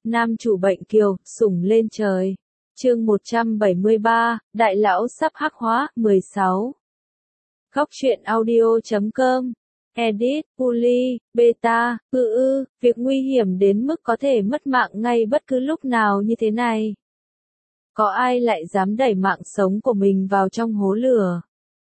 Nam chủ bệnh kiều, sủng lên trời. Chương 173, Đại lão sắp hắc hóa, 16. Góc truyện audio.com. Edit, Uli, Beta, việc nguy hiểm đến mức có thể mất mạng ngay bất cứ lúc nào như thế này. Có ai lại dám đẩy mạng sống của mình vào trong hố lửa?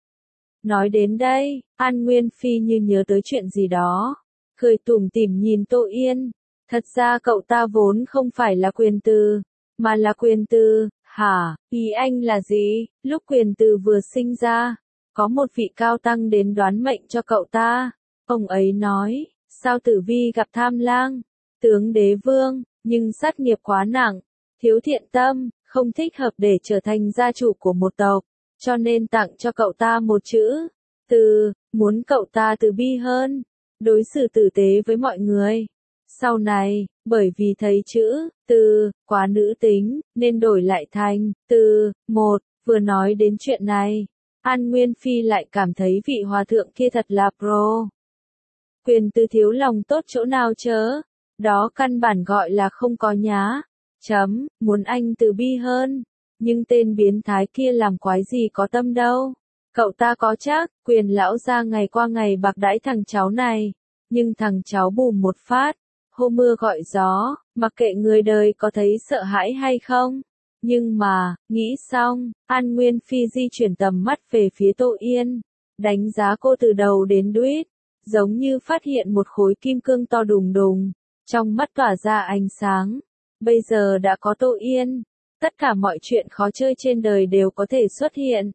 Nói đến đây, An Nguyên Phi như nhớ tới chuyện gì đó, cười tủm tỉm nhìn Tô Yên. Thật ra cậu ta vốn không phải là Quyền Từ, mà là Quyền Từ. Hả, ý anh là gì? Lúc Quyền Từ vừa sinh ra, có một vị cao tăng đến đoán mệnh cho cậu ta. Ông ấy nói, sao Tử Vi gặp Tham Lang, tướng đế vương, nhưng sát nghiệp quá nặng, thiếu thiện tâm, không thích hợp để trở thành gia chủ của một tộc, cho nên tặng cho cậu ta một chữ, Từ, muốn cậu ta từ bi hơn, đối xử tử tế với mọi người. Sau này, bởi vì thấy chữ, Từ, quá nữ tính, nên đổi lại thành, Từ, một. Vừa nói đến chuyện này, An Nguyên Phi lại cảm thấy vị hòa thượng kia thật là pro. Quyền Từ thiếu lòng tốt chỗ nào chớ, đó căn bản gọi là không có nhá. Muốn anh từ bi hơn, nhưng tên biến thái kia làm quái gì có tâm đâu. Cậu ta có chắc, Quyền lão gia ngày qua ngày bạc đãi thằng cháu này, nhưng thằng cháu bùm một phát, hô mưa gọi gió, mặc kệ người đời có thấy sợ hãi hay không. Nhưng mà, nghĩ xong, An Nguyên Phi di chuyển tầm mắt về phía Tô Yên, đánh giá cô từ đầu đến đuít, giống như phát hiện một khối kim cương to đùng đùng, trong mắt tỏa ra ánh sáng. Bây giờ đã có Tô Yên, tất cả mọi chuyện khó chơi trên đời đều có thể xuất hiện.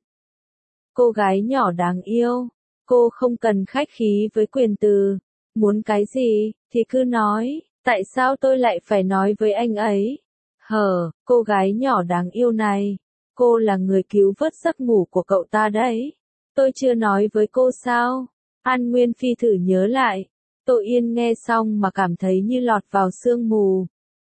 Cô gái nhỏ đáng yêu, cô không cần khách khí với Quyền Từ, muốn cái gì thì cứ nói, tại sao tôi lại phải nói với anh ấy? Cô gái nhỏ đáng yêu này, cô là người cứu vớt giấc ngủ của cậu ta đấy. Tôi chưa nói với cô sao? An Nguyên Phi thử nhớ lại. Tô Yên nghe xong mà cảm thấy như lọt vào sương mù.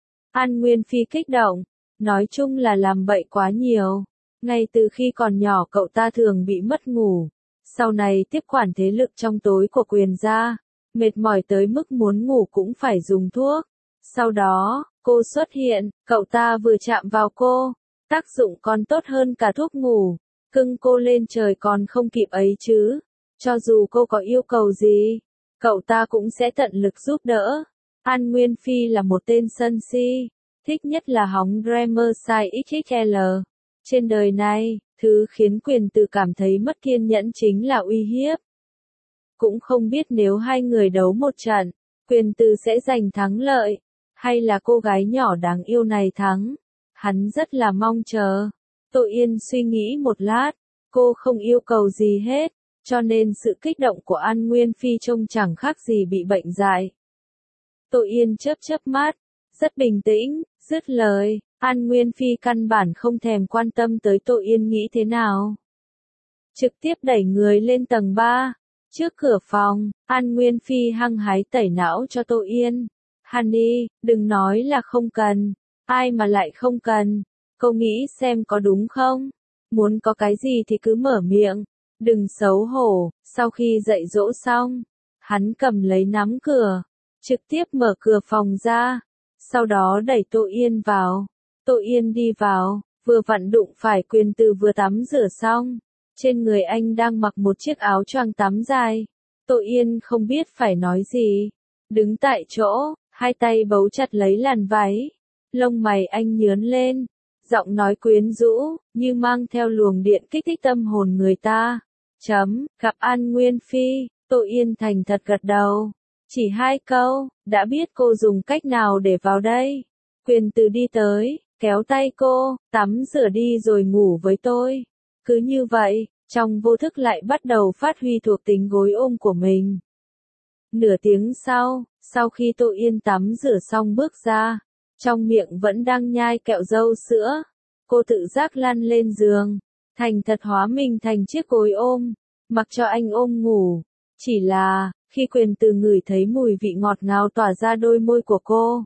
An Nguyên Phi kích động, nói chung là làm bậy quá nhiều. Ngay từ khi còn nhỏ cậu ta thường bị mất ngủ. Sau này tiếp quản thế lực trong tối của Quyền gia, mệt mỏi tới mức muốn ngủ cũng phải dùng thuốc. Sau đó, cô xuất hiện, cậu ta vừa chạm vào cô, tác dụng còn tốt hơn cả thuốc ngủ, cưng cô lên trời còn không kịp ấy chứ. Cho dù cô có yêu cầu gì, cậu ta cũng sẽ tận lực giúp đỡ. An Nguyên Phi là một tên sân si, thích nhất là hóng Dreamer size XXL. Trên đời này, thứ khiến Quyền Từ cảm thấy mất kiên nhẫn chính là uy hiếp. Cũng không biết nếu hai người đấu một trận, Quyền Từ sẽ giành thắng lợi, hay là cô gái nhỏ đáng yêu này thắng. Hắn rất là mong chờ. Tô Yên suy nghĩ một lát, cô không yêu cầu gì hết, cho nên sự kích động của An Nguyên Phi trông chẳng khác gì bị bệnh dại. Tô Yên chớp chớp mắt, rất bình tĩnh, dứt lời. An Nguyên Phi căn bản không thèm quan tâm tới Tô Yên nghĩ thế nào. Trực tiếp đẩy người lên tầng 3. Trước cửa phòng, An Nguyên Phi hăng hái tẩy não cho Tô Yên. Honey, đừng nói là không cần. Ai mà lại không cần. Cô nghĩ xem có đúng không? Muốn có cái gì thì cứ mở miệng. Đừng xấu hổ. Sau khi dạy dỗ xong, hắn cầm lấy nắm cửa, trực tiếp mở cửa phòng ra. Sau đó đẩy Tô Yên vào. Tô Yên đi vào, vừa vặn đụng phải Quyền Từ vừa tắm rửa xong. Trên người anh đang mặc một chiếc áo choàng tắm dài. Tô Yên không biết phải nói gì. Đứng tại chỗ, hai tay bấu chặt lấy làn váy. Lông mày anh nhướn lên. Giọng nói quyến rũ, như mang theo luồng điện kích thích tâm hồn người ta. Gặp An Nguyên Phi, Tô Yên thành thật gật đầu. Chỉ 2 câu, đã biết cô dùng cách nào để vào đây. Quyền Từ đi tới, kéo tay cô, tắm rửa đi rồi ngủ với tôi. Cứ như vậy, trong vô thức lại bắt đầu phát huy thuộc tính gối ôm của mình. Nửa tiếng sau khi Tô Yên tắm rửa xong bước ra, trong miệng vẫn đang nhai kẹo dâu sữa, cô tự giác lăn lên giường, thành thật hóa mình thành chiếc gối ôm, mặc cho anh ôm ngủ. Chỉ là, khi Quyền Từ ngửi thấy mùi vị ngọt ngào tỏa ra đôi môi của cô,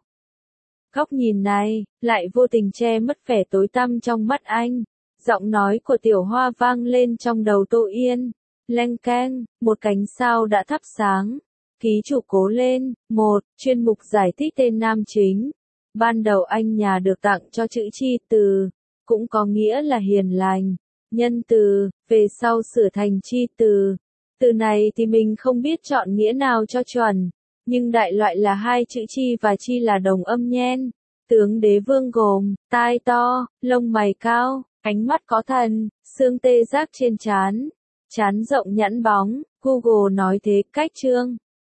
góc nhìn này, lại vô tình che mất vẻ tối tăm trong mắt anh. Giọng nói của Tiểu Hoa vang lên trong đầu Tô Yên. Leng keng, một cánh sao đã thắp sáng. Ký chủ cố lên. 1. Chuyên mục giải thích tên nam chính. Ban đầu anh nhà được tặng cho chữ chi từ, cũng có nghĩa là hiền lành, nhân từ, về sau sửa thành chi từ. Từ này thì mình không biết chọn nghĩa nào cho chuẩn, nhưng đại loại là hai chữ chi và chi là đồng âm nhen. Tướng đế vương gồm, tai to, lông mày cao, ánh mắt có thần, xương tê giác trên trán, trán rộng nhẵn bóng. Google nói thế, cách chương.